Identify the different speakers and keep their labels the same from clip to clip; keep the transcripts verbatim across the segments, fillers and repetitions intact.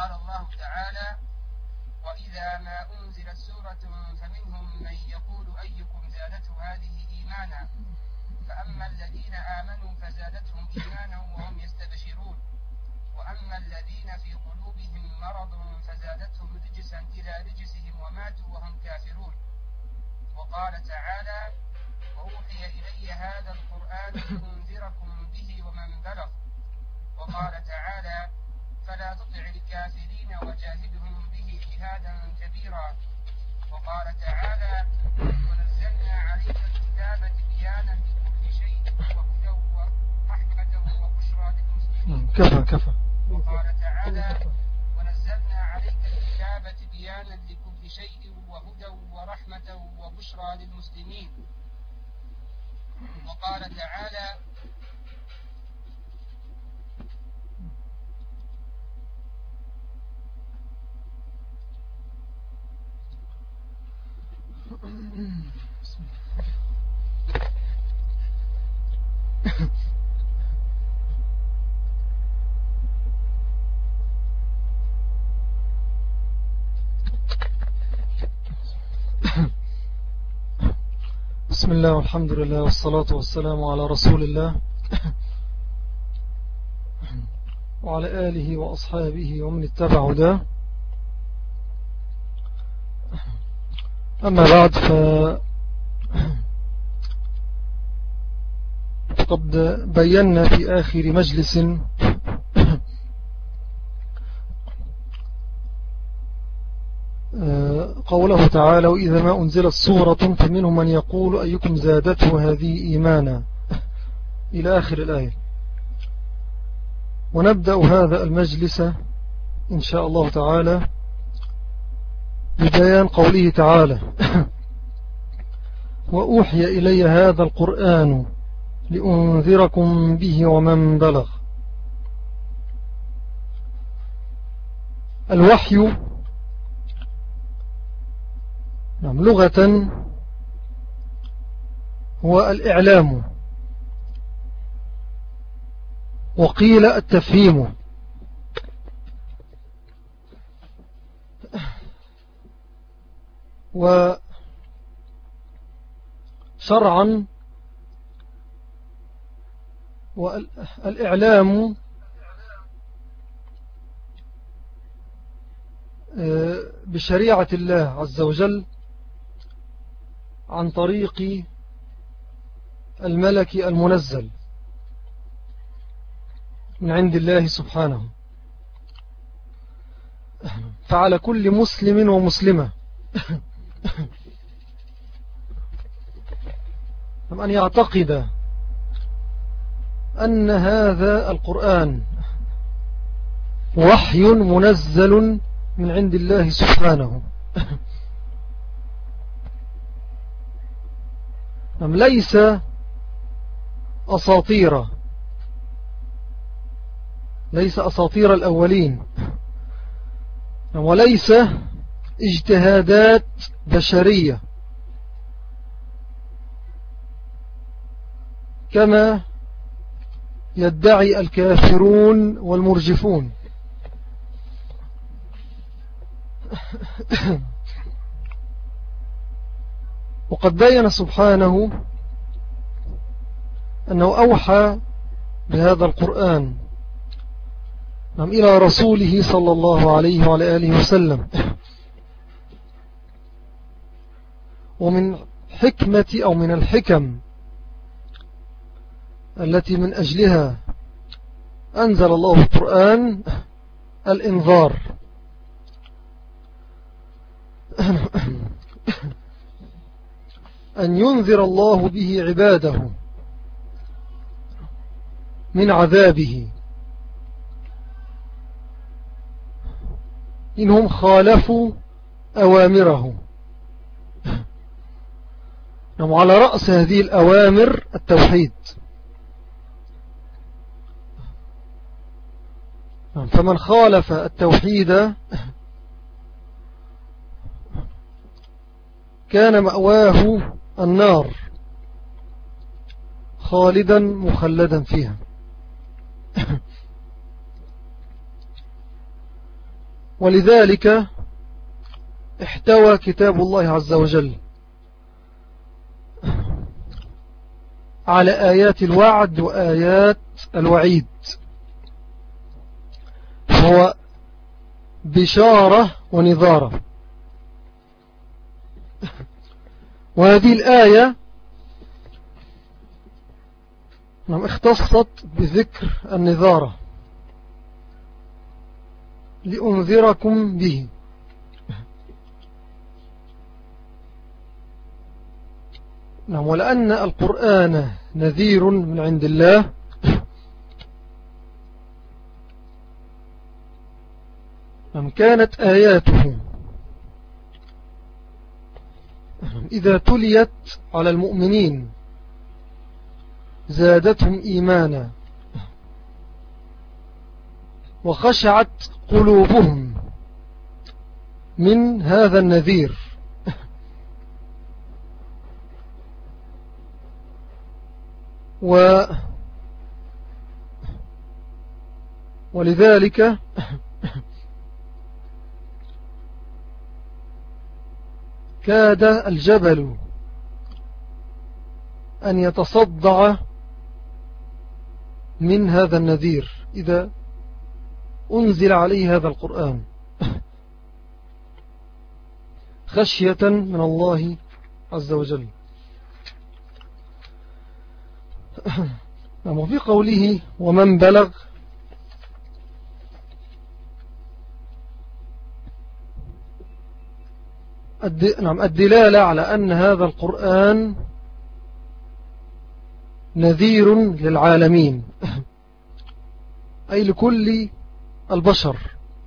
Speaker 1: قال الله تعالى: وإذا ما أنزلت سورة فمنهم من يقول أيكم زادته هذه إيمانا فأما الذين آمنوا فزادتهم إيمانا وهم يستبشرون وأما الذين في قلوبهم مرض فزادتهم رجسا إلى رجسهم وماتوا وهم كافرون. وقال تعالى: وأوحي إلي هذا القرآن لأنذركم به ومن بلغ. وقال تعالى: فلا تطع الكافرين وجاهدهم به جهادا كبيرا. وقال تعالى: ونزلنا عليك الكتاب تبيانا لكل شيء وهدى ورحمة وبشرى للمسلمين.
Speaker 2: كفى كفى.
Speaker 1: وقال تعالى: ونزلنا عليك الكتاب تبيانا لكل شيء وهدى ورحمة وبشرى للمسلمين. وقال تعالى:
Speaker 2: بسم الله والحمد لله والصلاة والسلام على رسول الله وعلى آله وأصحابه ومن اتبع هداه. أما بعد ف فقد بينا في آخر مجلس قوله تعالى: وإذا ما أنزلت سورة فمنهم من يقول أيكم زادته هذه إيمانا إلى آخر الآية. ونبدأ هذا المجلس إن شاء الله تعالى ببيان قوله تعالى: وأوحي إلي هذا القرآن لأنذركم به ومن بلغ. الوحي لغة هو الإعلام، وقيل التفهيم. وشرعا والإعلام بشريعة الله عز وجل عن طريق الملك المنزل من عند الله سبحانه. فعلى كل مسلم ومسلمة أن يعتقد أن هذا القرآن وحي منزل من عند الله سبحانه، ليس أساطير ليس أساطير الأولين، وليس اجتهادات بشرية كما يدعي الكافرون والمرجفون. وقد بين سبحانه أنه أوحى بهذا القرآن إلى رسوله صلى الله عليه وعلى آله وسلم. ومن حكمة أو من الحكم التي من أجلها أنزل الله القرآن الإنذار، أن ينذر الله به عباده من عذابه إنهم خالفوا أوامره. وعلى رأس هذه الأوامر التوحيد. فمن خالف التوحيد كان مأواه النار خالدا مخلدا فيها. ولذلك احتوى كتاب الله عز وجل على آيات الوعد وآيات الوعيد، هو بشارة ونذارة. وهذه الآية اختصت بذكر النذارة لأنذركم به. نعم، ولأن القرآن نذير من عند الله نعم كانت آياته إذا تليت على المؤمنين زادتهم إيمانا وخشعت قلوبهم من هذا النذير. و ولذلك كاد الجبل أن يتصدع من هذا النذير إذا أنزل عليه هذا القرآن خشية من الله عز وجل. وفي قوله ومن بلغ الدلالة على أن هذا القرآن نذير للعالمين أي لكل البشر،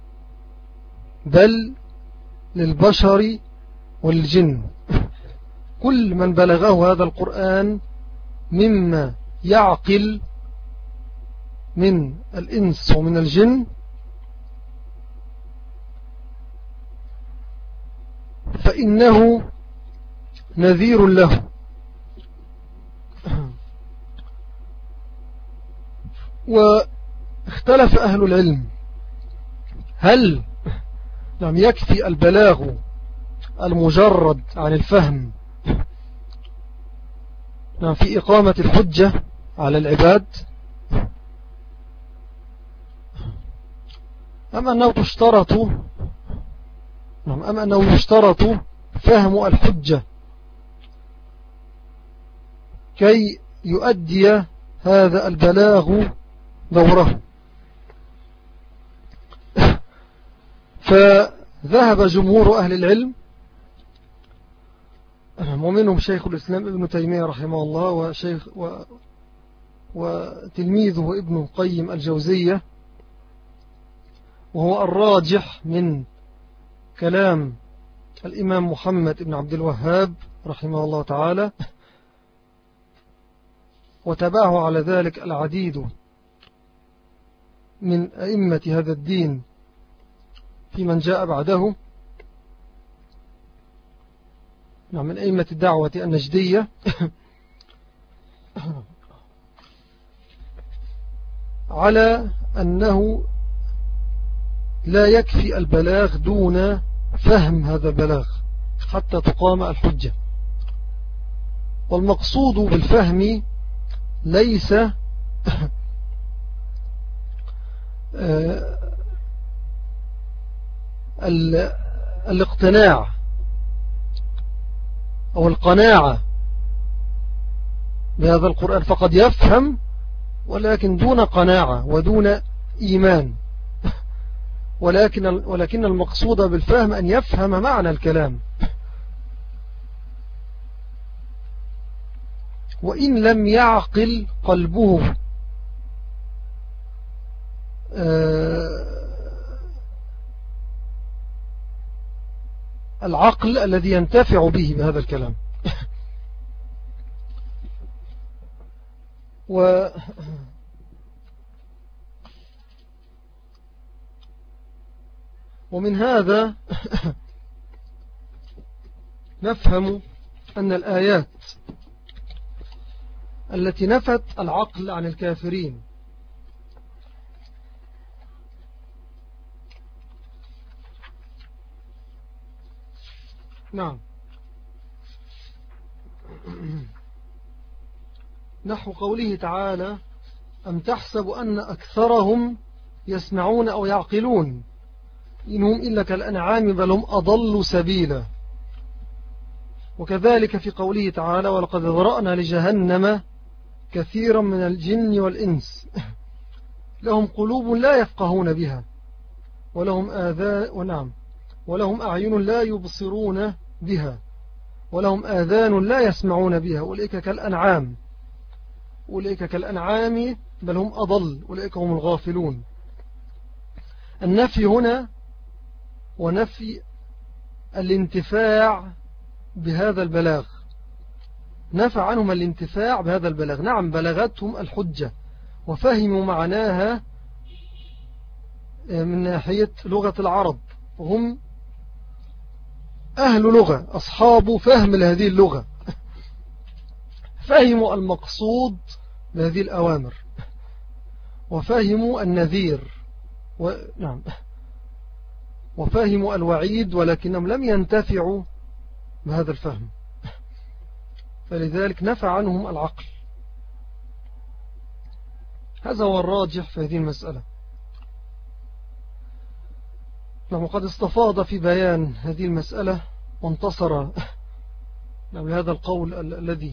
Speaker 2: بل للبشر والجن. كل من بلغه هذا القرآن مما يعقل من الإنس ومن الجن فإنه نذير له. واختلف أهل العلم هل لم يكفي البلاغ المجرد عن الفهم في إقامة الحجة على العباد، أم أنه تشترط أم أنه يشترط فهم الحجة كي يؤدي هذا البلاغ دوره. فذهب جمهور أهل العلم ومنهم شيخ الإسلام ابن تيمية رحمه الله وشيخ و وتلميذه ابن القيم الجوزية، وهو الراجح من كلام الإمام محمد بن عبد الوهاب رحمه الله تعالى، وتبعه على ذلك العديد من أئمة هذا الدين في من جاء بعده من أئمة الدعوة النجدية، على أنه لا يكفي البلاغ دون فهم هذا البلاغ حتى تقام الحجة. والمقصود بالفهم ليس الاقتناع أو القناعة بهذا القرآن، فقد يفهم ولكن دون قناعة ودون إيمان، ولكن ولكن المقصود بالفهم أن يفهم معنى الكلام، وإن لم يعقل قلبه العقل الذي ينتفع به بهذا الكلام. و ومن هذا نفهم أن الآيات التي نفت العقل عن الكافرين نعم. نحو قوله تعالى أم تحسب أن أكثرهم يسمعون أو يعقلون إنهم إلا كالأنعام بل هم أضل سبيلا. وكذلك في قوله تعالى ولقد ذرأنا لجهنم كثيرا من الجن والإنس لهم قلوب لا يفقهون بها ولهم آذان ونعم ولهم أعين لا يبصرون بها ولهم آذان لا يسمعون بها أولئك كالأنعام أولئك كالأنعام بل هم أضل أولئك هم الغافلون. النفي هنا ونفي الانتفاع بهذا البلاغ، نفع عنهم الانتفاع بهذا البلاغ. نعم بلغتهم الحجة وفهموا معناها من ناحية لغة العرب وهم أهل لغة أصحاب فهم لهذه اللغة، فهموا المقصود بهذه الأوامر وفهموا النذير و... نعم وفهموا الوعيد، ولكنهم لم ينتفعوا بهذا الفهم، فلذلك نفع عنهم العقل. هذا هو الراجح في هذه المسألة. وقد استفاض في بيان هذه المسألة وانتصر لهذا القول ال الذي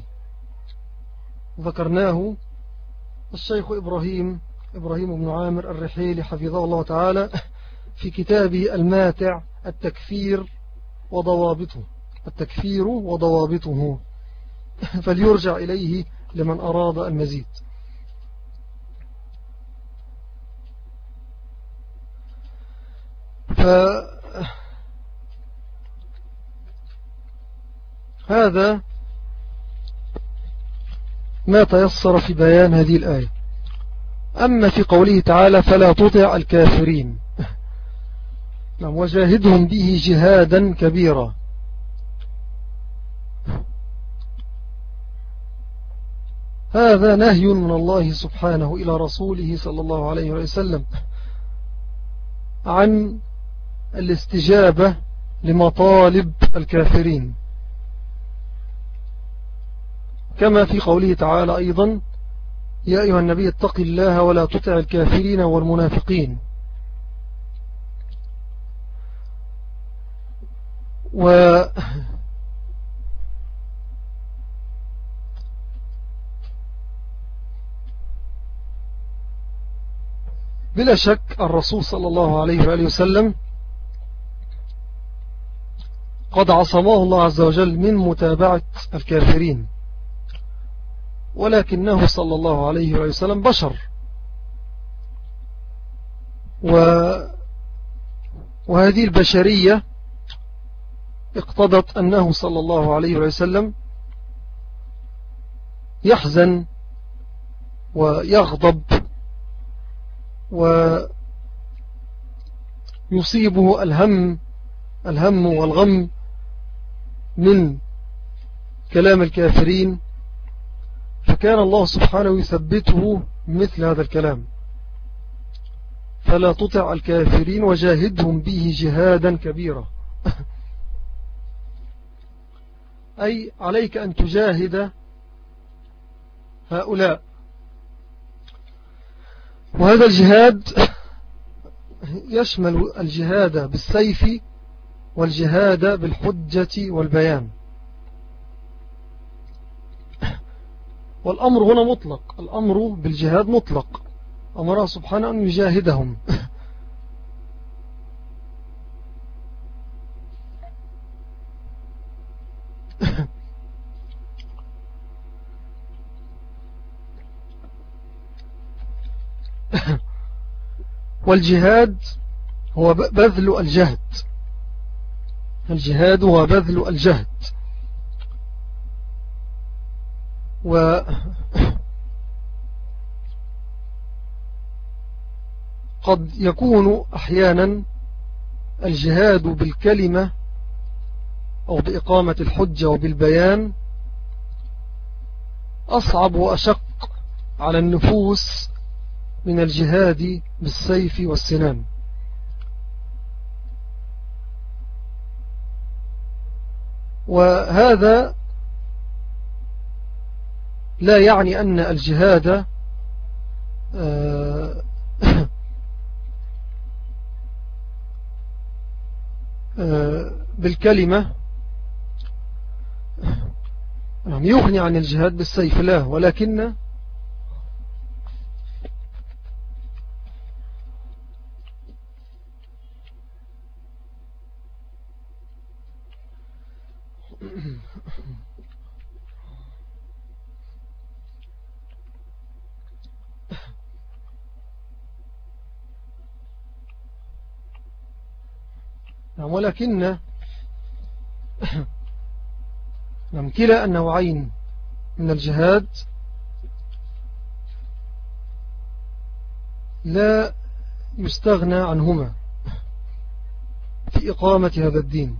Speaker 2: ذكرناه الشيخ إبراهيم إبراهيم بن عامر الرحيلي حفظه الله تعالى في كتابه الماتع التكفير وضوابطه التكفير وضوابطه، فليرجع إليه لمن أراد المزيد. فهذا ما تيسر في بيان هذه الآية. أما في قوله تعالى فلا تطع الكافرين وجاهدهم به جهادا كبيرا، هذا نهي من الله سبحانه إلى رسوله صلى الله عليه وسلم عن الاستجابة لمطالب الكافرين، كما في قوله تعالى أيضا يا أيها النبي اتق الله ولا تطع الكافرين والمنافقين. و بلا شك الرسول صلى الله عليه وآله وسلم قد عصمه الله عز وجل من متابعة الكافرين، ولكنه صلى الله عليه وآله وسلم بشر، و وهذه البشرية اقتضت أنه صلى الله عليه وآله وسلم يحزن ويغضب ويصيبه الهم الهم والغم من كلام الكافرين، فكان الله سبحانه يثبته مثل هذا الكلام فلا تطع الكافرين وجاهدهم به جهادا كبيرا أي عليك أن تجاهد هؤلاء. وهذا الجهاد يشمل الجهاد بالسيف والجهاد بالحجة والبيان، والأمر هنا مطلق، الأمر بالجهاد مطلق، أمره سبحانه أن يجاهدهم والجهاد هو بذل الجهد، الجهاد هو بذل الجهد. وقد يكون أحيانا الجهاد بالكلمة أو بإقامة الحجة وبالبيان أصعب وأشق على النفوس من الجهاد بالسيف والسنان. وهذا لا يعني أن الجهاد بالكلمة يغني عن الجهاد بالسيف، لا، ولكن ولكن كلا النوعين من الجهاد لا يستغنى عنهما في إقامة هذا الدين،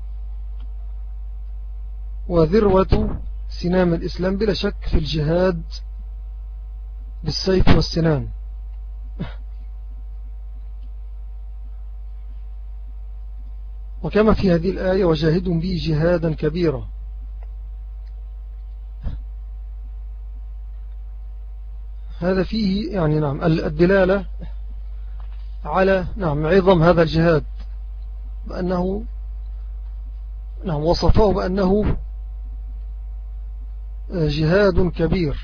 Speaker 2: وذروة سنام الإسلام بلا شك في الجهاد بالسيف والسنان. وكما في هذه الآية وجاهدوا به جهادا كبيرا، هذا فيه يعني نعم الدلالة على نعم عظم هذا الجهاد، بأنه نعم وصفه بأنه جهاد كبير.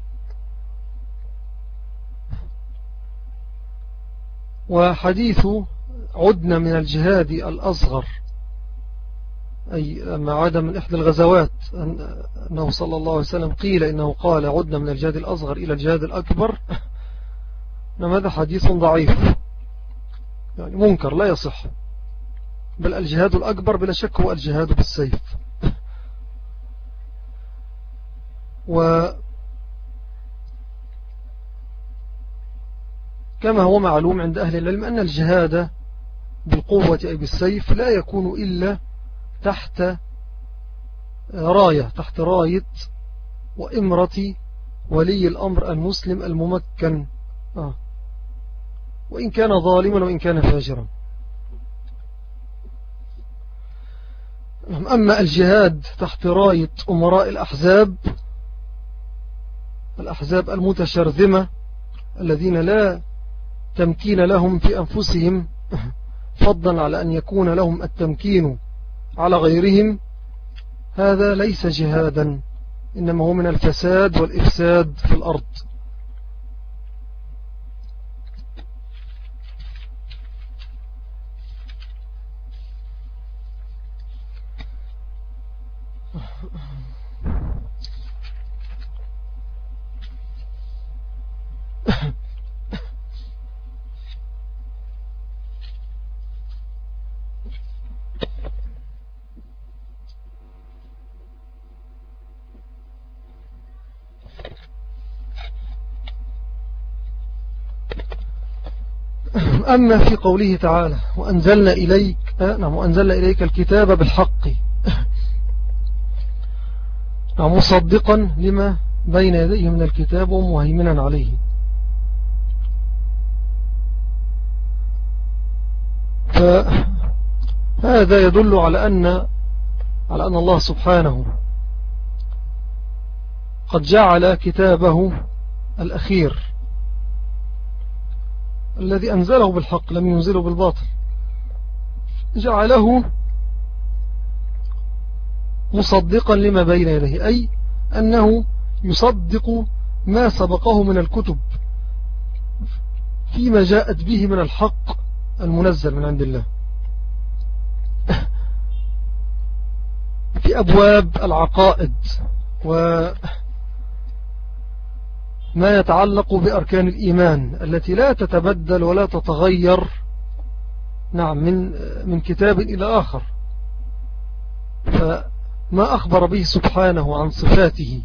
Speaker 2: وحديث عدنا من الجهاد الأصغر، أي ما عاد من إحدى الغزوات، أنه صلى الله عليه وسلم قيل إنه قال عدنا من الجهاد الأصغر إلى الجهاد الأكبر، هذا حديث ضعيف يعني منكر لا يصح، بل الجهاد الأكبر بلا شك هو الجهاد بالسيف. وكما هو معلوم عند أهل العلم أن الجهاد بالقوة أي بالسيف لا يكون إلا تحت راية، تحت راية وإمرة ولي الأمر المسلم الممكن، آه وإن كان ظالما وإن كان فاجرا. أما الجهاد تحت راية أمراء الأحزاب، الأحزاب المتشرذمة الذين لا تمكين لهم في أنفسهم فضلا على أن يكون لهم التمكين على غيرهم، هذا ليس جهادا، إنما هو من الفساد والإفساد في الأرض. أما في قوله تعالى وأنزلنا إليك نعم وأنزلنا إليك الكتاب بالحق، نعم مصدقا لما بين يديه من الكتاب ومهيمنا عليه، فهذا يدل على أن على أن الله سبحانه قد جعل كتابه الأخير الذي أنزله بالحق، لم ينزله بالباطل، جعله مصدقا لما بين يديه، أي أنه يصدق ما سبقه من الكتب فيما جاءت به من الحق المنزل من عند الله في أبواب العقائد وما يتعلق بأركان الإيمان التي لا تتبدل ولا تتغير، نعم من من كتاب إلى آخر. فما أخبر به سبحانه عن صفاته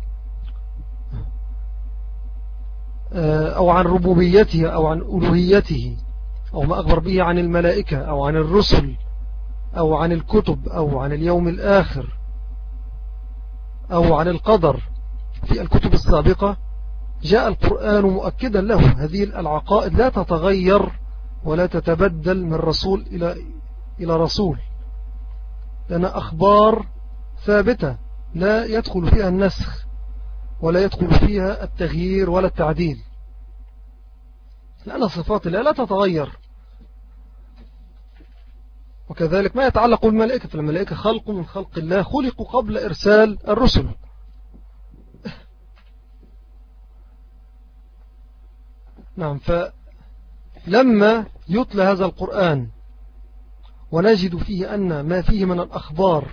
Speaker 2: أو عن ربوبيته أو عن ألوهيته، أو ما أخبر به عن الملائكة أو عن الرسل أو عن الكتب أو عن اليوم الآخر أو عن القدر في الكتب السابقة، جاء القرآن مؤكدا له. هذه العقائد لا تتغير ولا تتبدل من رسول إلى إلى رسول، لأن أخبار ثابتة لا يدخل فيها النسخ ولا يدخل فيها التغيير ولا التعديل، لأن صفات الله لا تتغير. وكذلك ما يتعلق بالملائكة، فالملائكة خلق من خلق الله، خلقوا قبل إرسال الرسل. نعم. فلما يتلى هذا القرآن ونجد فيه أن ما فيه من الأخبار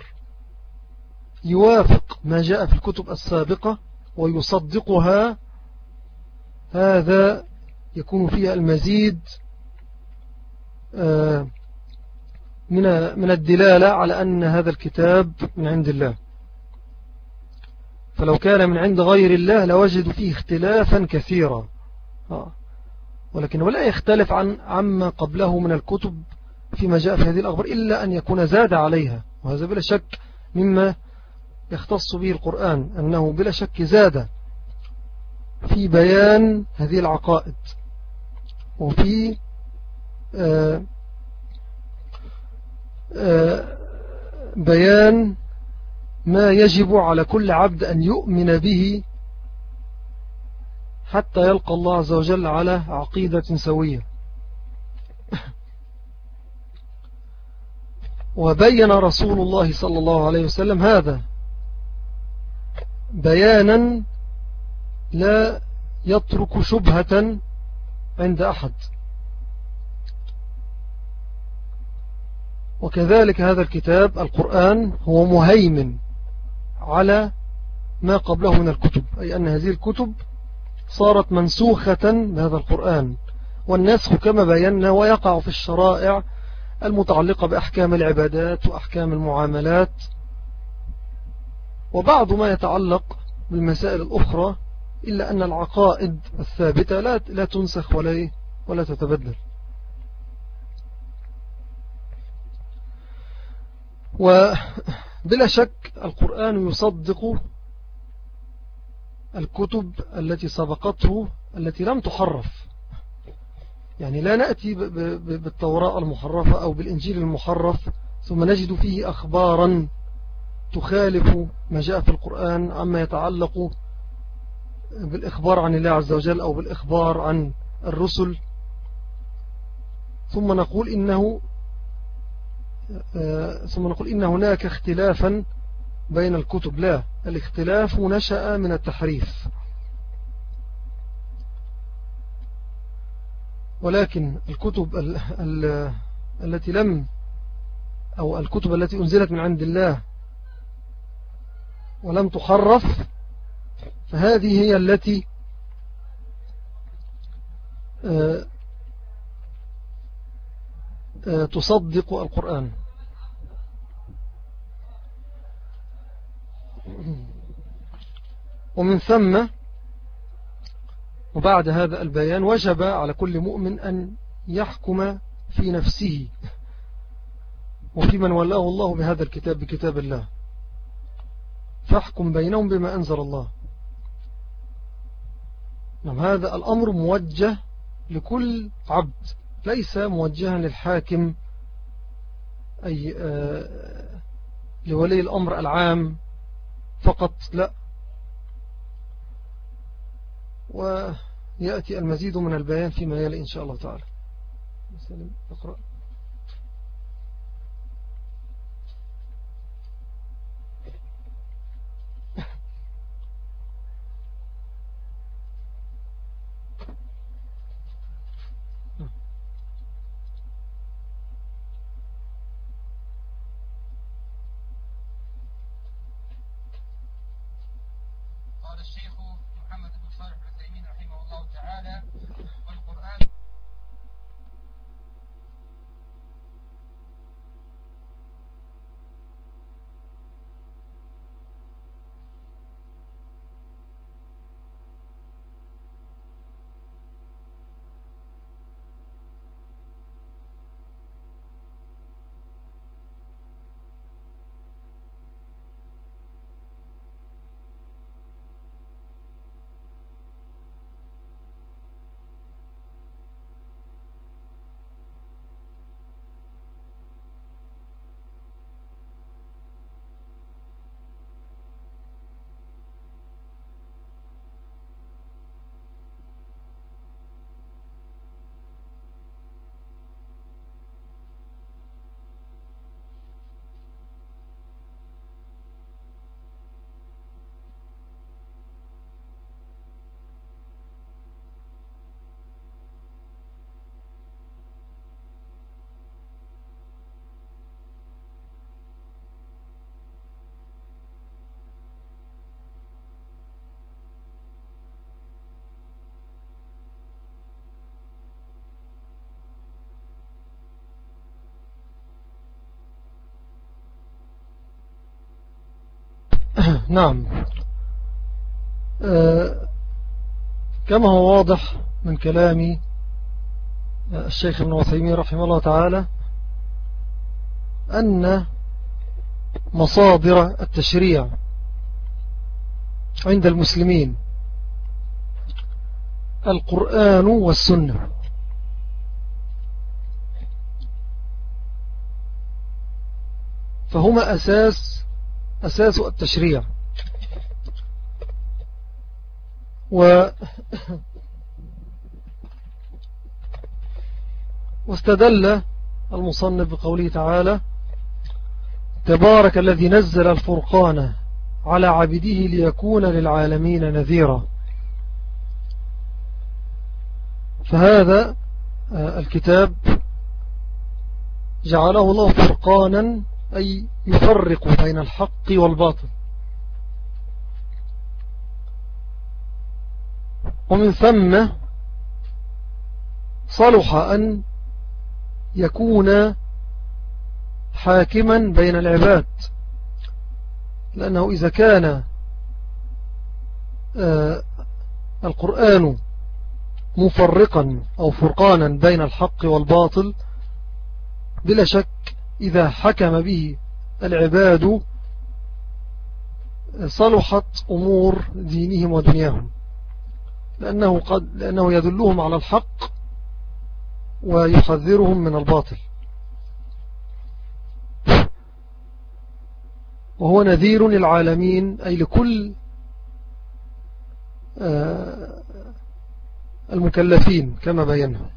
Speaker 2: يوافق ما جاء في الكتب السابقة ويصدقها، هذا يكون فيها المزيد من من الدلالة على أن هذا الكتاب من عند الله. فلو كان من عند غير الله لوجدوا فيه اختلافا كثيرا، ولكن ولا يختلف عن عما قبله من الكتب فيما جاء في هذه الأخبار إلا أن يكون زاد عليها، وهذا بلا شك مما يختص به القرآن، أنه بلا شك زاد في بيان هذه العقائد وفي آآ آآ بيان ما يجب على كل عبد أن يؤمن به حتى يلقى الله عز وجل على عقيدة سوية. وبين رسول الله صلى الله عليه وسلم هذا بيانا لا يترك شبهة عند أحد. وكذلك هذا الكتاب القرآن هو مهيمن على ما قبله من الكتب، أي أن هذه الكتب صارت منسوخة بهذا القرآن، والنسخ كما بينا ويقع في الشرائع المتعلقة بأحكام العبادات وأحكام المعاملات وبعض ما يتعلق بالمسائل الأخرى، إلا أن العقائد الثابتة لا لا تنسخ ولا ولا تتبدل. وبلا شك القرآن يصدق الكتب التي سبقته التي لم تحرف، يعني لا نأتي بالتوراة المحرفة أو بالإنجيل المحرف ثم نجد فيه أخبارا تخالف ما جاء في القرآن عما يتعلق بالإخبار عن الله عز وجل أو بالإخبار عن الرسل، ثم نقول إنه ثم نقول إن هناك اختلافا بين الكتب. لا، الاختلاف نشأ من التحريف، ولكن الكتب ال ال التي لم أو الكتب التي أنزلت من عند الله ولم تحرف فهذه هي التي تصدق القرآن. ومن ثم وبعد هذا البيان وجب على كل مؤمن أن يحكم في نفسه وفي من ولاه الله بهذا الكتاب بكتاب الله، فاحكم بينهم بما أنزل الله. نعم، هذا الأمر موجه لكل عبد، ليس موجها للحاكم أي آه لولي الأمر العام فقط، لا. ويأتي المزيد من البيان فيما يلي إن شاء الله تعالى. اقرأ.
Speaker 1: قال الشيخ محمد بن صالح العثيمين رحمه الله تعالى: والقرآن
Speaker 2: نعم. آه كما هو واضح من كلام الشيخ ابن عثيمين رحمه الله تعالى أن مصادر التشريع عند المسلمين القرآن والسنة، فهما أساس أساس التشريع. و واستدل المصنف بقوله تعالى: تبارك الذي نزل الفرقان على عبده ليكون للعالمين نذيرا. فهذا الكتاب جعله الله فرقانا، أي يفرق بين الحق والباطل، ومن ثم صلح أن يكون حاكما بين العباد، لأنه إذا كان القرآن مفرقا أو فرقانا بين الحق والباطل، بلا شك إذا حكم به العباد صلحت أمور دينهم ودنياهم، لأنه, قد لأنه يدلهم على الحق ويحذرهم من الباطل، وهو نذير للعالمين، أي لكل المكلفين كما بينا.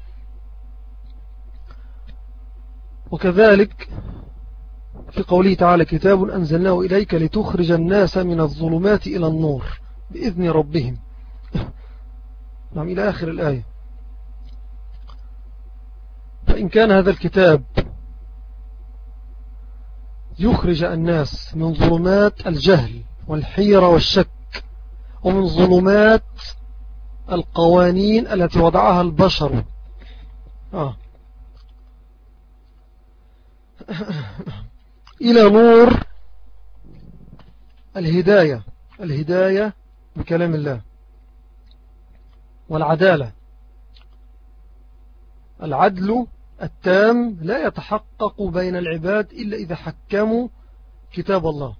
Speaker 2: وكذلك في قوله تعالى: كتاب أنزلناه إليك لتخرج الناس من الظلمات إلى النور بإذن ربهم. نعم، إلى آخر الآية. فإن كان هذا الكتاب يخرج الناس من ظلمات الجهل والحيرة والشك، ومن ظلمات القوانين التي وضعها البشر آه. إلى نور الهداية، الهداية بكلام الله والعدالة. العدل التام لا يتحقق بين العباد إلا إذا حكموا كتاب الله.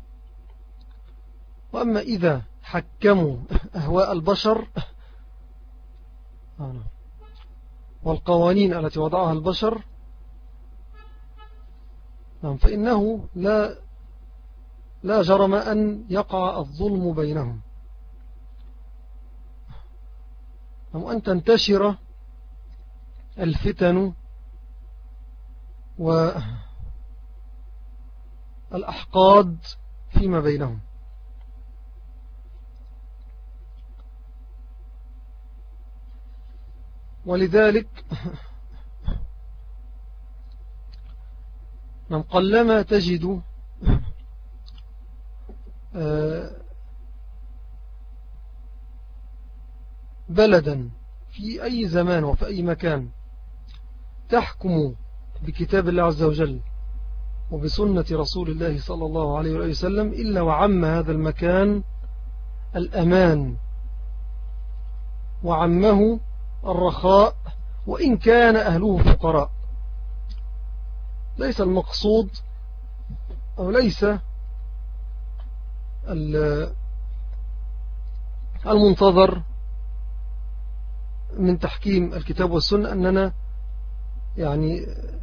Speaker 2: وأما إذا حكموا أهواء البشر والقوانين التي وضعها البشر، فإنه لا لا جرم أن يقع الظلم بينهم، وأن تنتشر الفتن والأحقاد فيما بينهم. ولذلك من قلما تجد بلدا في أي زمان وفي أي مكان تحكم بكتاب الله عز وجل وبسنة رسول الله صلى الله عليه وسلم إلا وعم هذا المكان الأمان وعمه الرخاء، وإن كان أهله فقراء. ليس المقصود أو ليس المنتظر من تحكيم الكتاب والسنة أننا يعني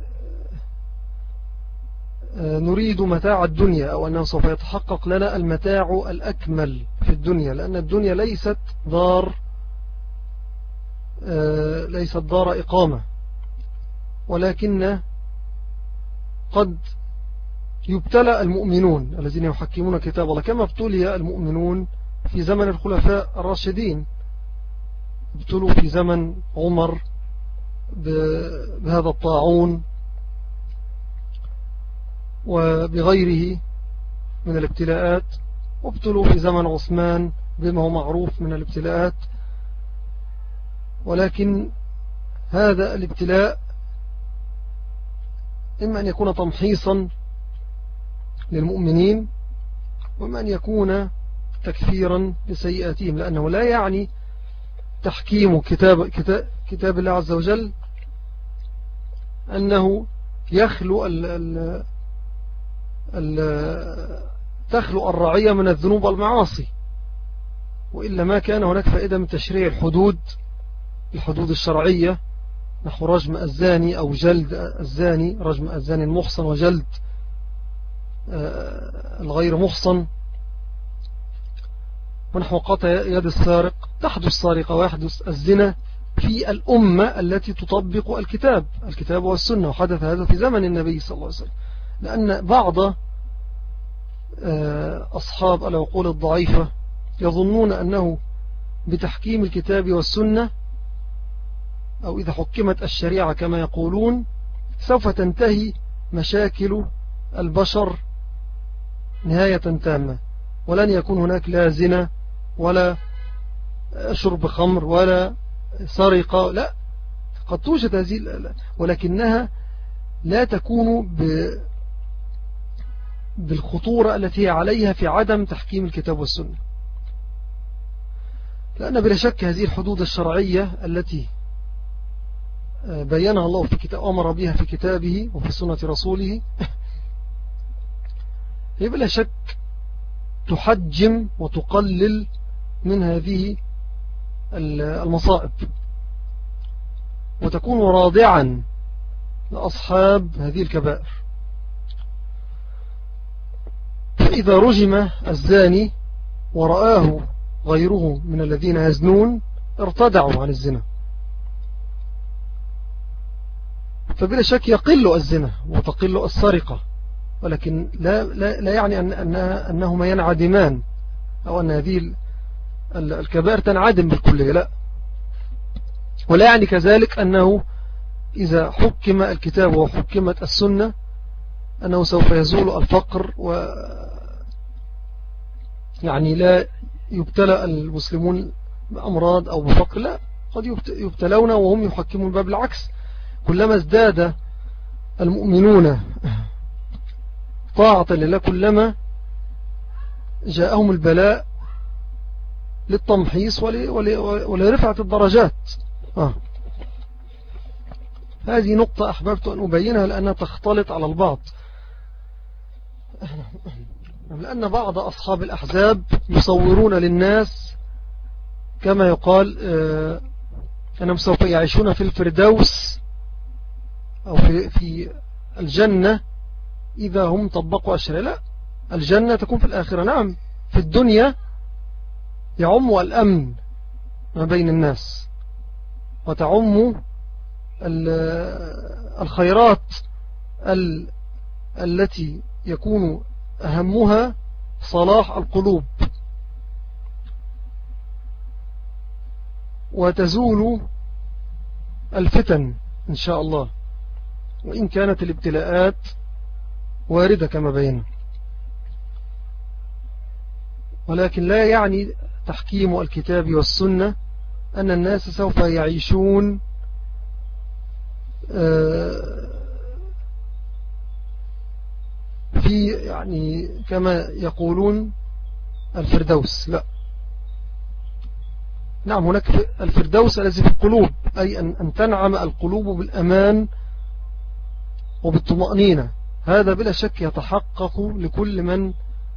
Speaker 2: نريد متاع الدنيا، أو أنه سوف يتحقق لنا المتاع الأكمل في الدنيا، لأن الدنيا ليست دار ليست دار إقامة، ولكن قد يبتلى المؤمنون الذين يحكمون كتاب الله كما ابتلي المؤمنون في زمن الخلفاء الراشدين. ابتلوا في زمن عمر بهذا الطاعون وبغيره من الابتلاءات، وابتلوا في زمن عثمان بما هو معروف من الابتلاءات. ولكن هذا الابتلاء إما أن يكون تمحيصا للمؤمنين، وإما أن يكون تكفيرا لسيئاتهم، لأنه لا يعني تحكيم كتاب, كتاب, كتاب الله عز وجل أنه يخلو ال ال ال تخلو الرعية من الذنوب والمعاصي، وإلا ما كان هناك فائدة من تشريع الحدود الحدود الشرعية، نحو رجم الزاني أو جلد الزاني، رجم الزاني المحصن وجلد الغير محصن، ونحو قطع يد السارق. تحدث السارقة ويحدث الزنا في الأمة التي تطبق الكتاب الكتاب والسنة، وحدث هذا في زمن النبي صلى الله عليه وسلم، لأن بعض أصحاب العقول الضعيفة يظنون أنه بتحكيم الكتاب والسنة، أو إذا حكمت الشريعة كما يقولون، سوف تنتهي مشاكل البشر نهاية تامة، ولن يكون هناك لا زنا ولا شرب خمر ولا سرقة. لا، قد توجد هذه، ولكنها لا تكون بالخطورة التي عليها في عدم تحكيم الكتاب والسنة، لأن بلا شك هذه الحدود الشرعية التي بينها الله في كتاب، أمر بها في كتابه وفي سنة رسوله، هي بلا شك تحجم وتقلل من هذه المصائب، وتكون رادعا لأصحاب هذه الكبائر. فإذا رجم الزاني ورآه غيره من الذين يزنون ارتدعوا عن الزنا، فبلا شك يقل الزنا وتقل السرقة، ولكن لا, لا, لا يعني أن أنها أنهما ينعدمان، أو أن هذه الكبائر تنعدم بالكلية، لا. ولا يعني كذلك أنه إذا حكم الكتاب وحكمت السنة أنه سوف يزول الفقر، و يعني لا يبتلى المسلمون بأمراض أو بفقر، لا، قد يبتلون وهم يحكمون، باب العكس، كلما ازداد المؤمنون طاعة لله كلما جاءهم البلاء للتمحيص ولرفعة الدرجات. آه. هذه نقطة أحببت أن أبينها لأنها تختلط على البعض، لأن بعض أصحاب الأحزاب يصورون للناس كما يقال آه أنهم سوف يعيشون في الفردوس أو في, في الجنة إذا هم طبقوا الشريعة. لا، الجنة تكون في الآخرة. نعم، في الدنيا يعم الأمن ما بين الناس، وتعم الخيرات ال التي يكون أهمها صلاح القلوب، وتزول الفتن إن شاء الله، وإن كانت الابتلاءات واردة كما بينا، ولكن لا يعني تحكيم الكتاب والسنة أن الناس سوف يعيشون في يعني كما يقولون الفردوس. لا، نعم، هناك الفردوس الذي في القلوب، أي أن تنعم القلوب بالأمان وبالطمأنينة. هذا بلا شك يتحقق لكل من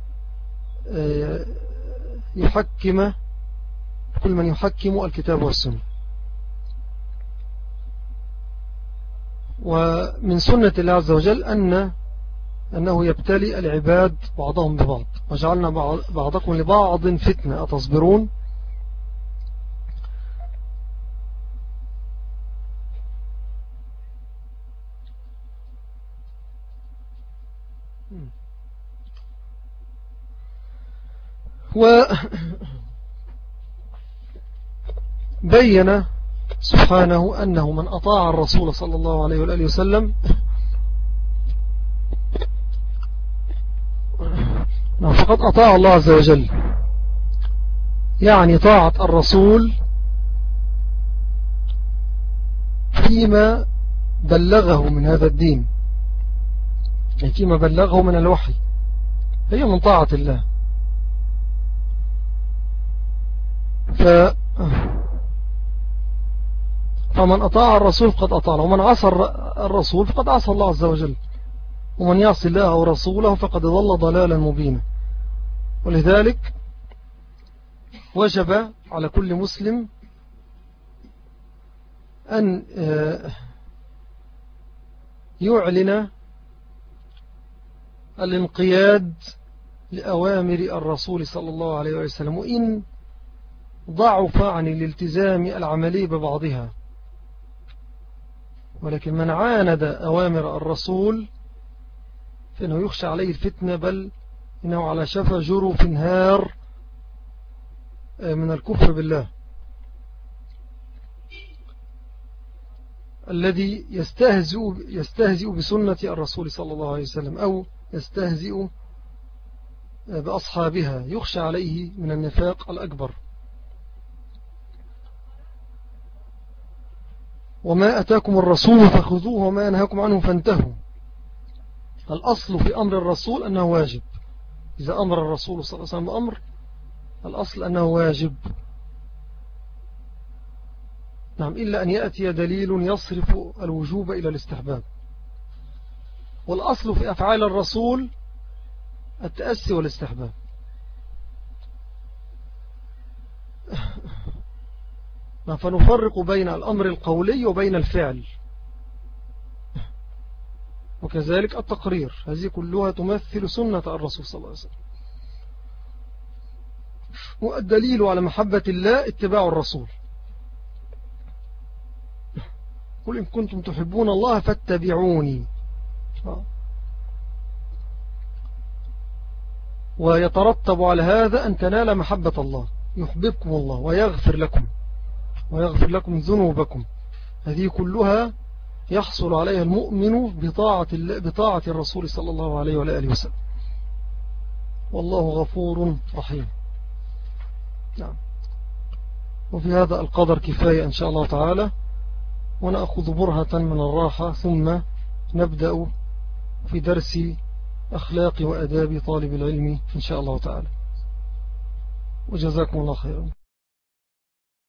Speaker 2: يحكم كل من يحكم الكتاب والسنة. ومن سنة الله عز وجل أن أنه يبتلي العباد بعضهم ببعض، وجعلنا بعضكم لبعض فتنة أتصبرون. وبين سبحانه أنه من أطاع الرسول صلى الله عليه وآله وسلم فقد أطاع الله عز وجل، يعني طاعة الرسول فيما بلغه من هذا الدين، يعني فيما بلغه من الوحي، هي من طاعة الله ف فمن أطاع الرسول فقد أطاع الله، ومن عصى الرسول فقد عصى الله عز وجل، ومن يعصي الله ورسوله فقد ضل ضلالا مبينا. ولذلك وجب على كل مسلم أن يعلن الانقياد لأوامر الرسول صلى الله عليه وسلم، وإن ضعف عن الالتزام العملي ببعضها. ولكن من عاند أوامر الرسول فإنه يخشى عليه الفتنة، بل إنه على شفا جرف نهار من الكفر بالله، الذي يستهزئ, يستهزئ بسنة الرسول صلى الله عليه وسلم، أو يستهزئ بأصحابها، يخشى عليه من النفاق الأكبر. وما أتاكم الرسول فخذوه وما نهاكم عنه فانتهوا. الأصل في أمر الرسول أنه واجب. إذا أمر الرسول صلى الله عليه وسلم بأمر، الأصل أنه واجب، نعم، إلا أن يأتي دليل يصرف الوجوب إلى الاستحباب. والأصل في أفعال الرسول التأسي والاستحباب. فنفرق بين الأمر القولي وبين الفعل، وكذلك التقرير، هذه كلها تمثل سنة الرسول صلى الله عليه وسلم. والدليل على محبة الله اتباع الرسول. قل إن كنتم تحبون الله فاتبعوني. ويترتب على هذا أن تنال محبة الله، يحببكم الله ويغفر لكم ويغفر لكم ذنوبكم. هذه كلها يحصل عليها المؤمن بطاعة, بطاعة الرسول صلى الله عليه وآله وسلم. والله غفور رحيم. نعم. وفي هذا القدر كفاية إن شاء الله تعالى، ونأخذ برهة من الراحة، ثم نبدأ في درس أخلاق وأداب طالب العلم إن شاء الله تعالى. وجزاكم الله خيرا.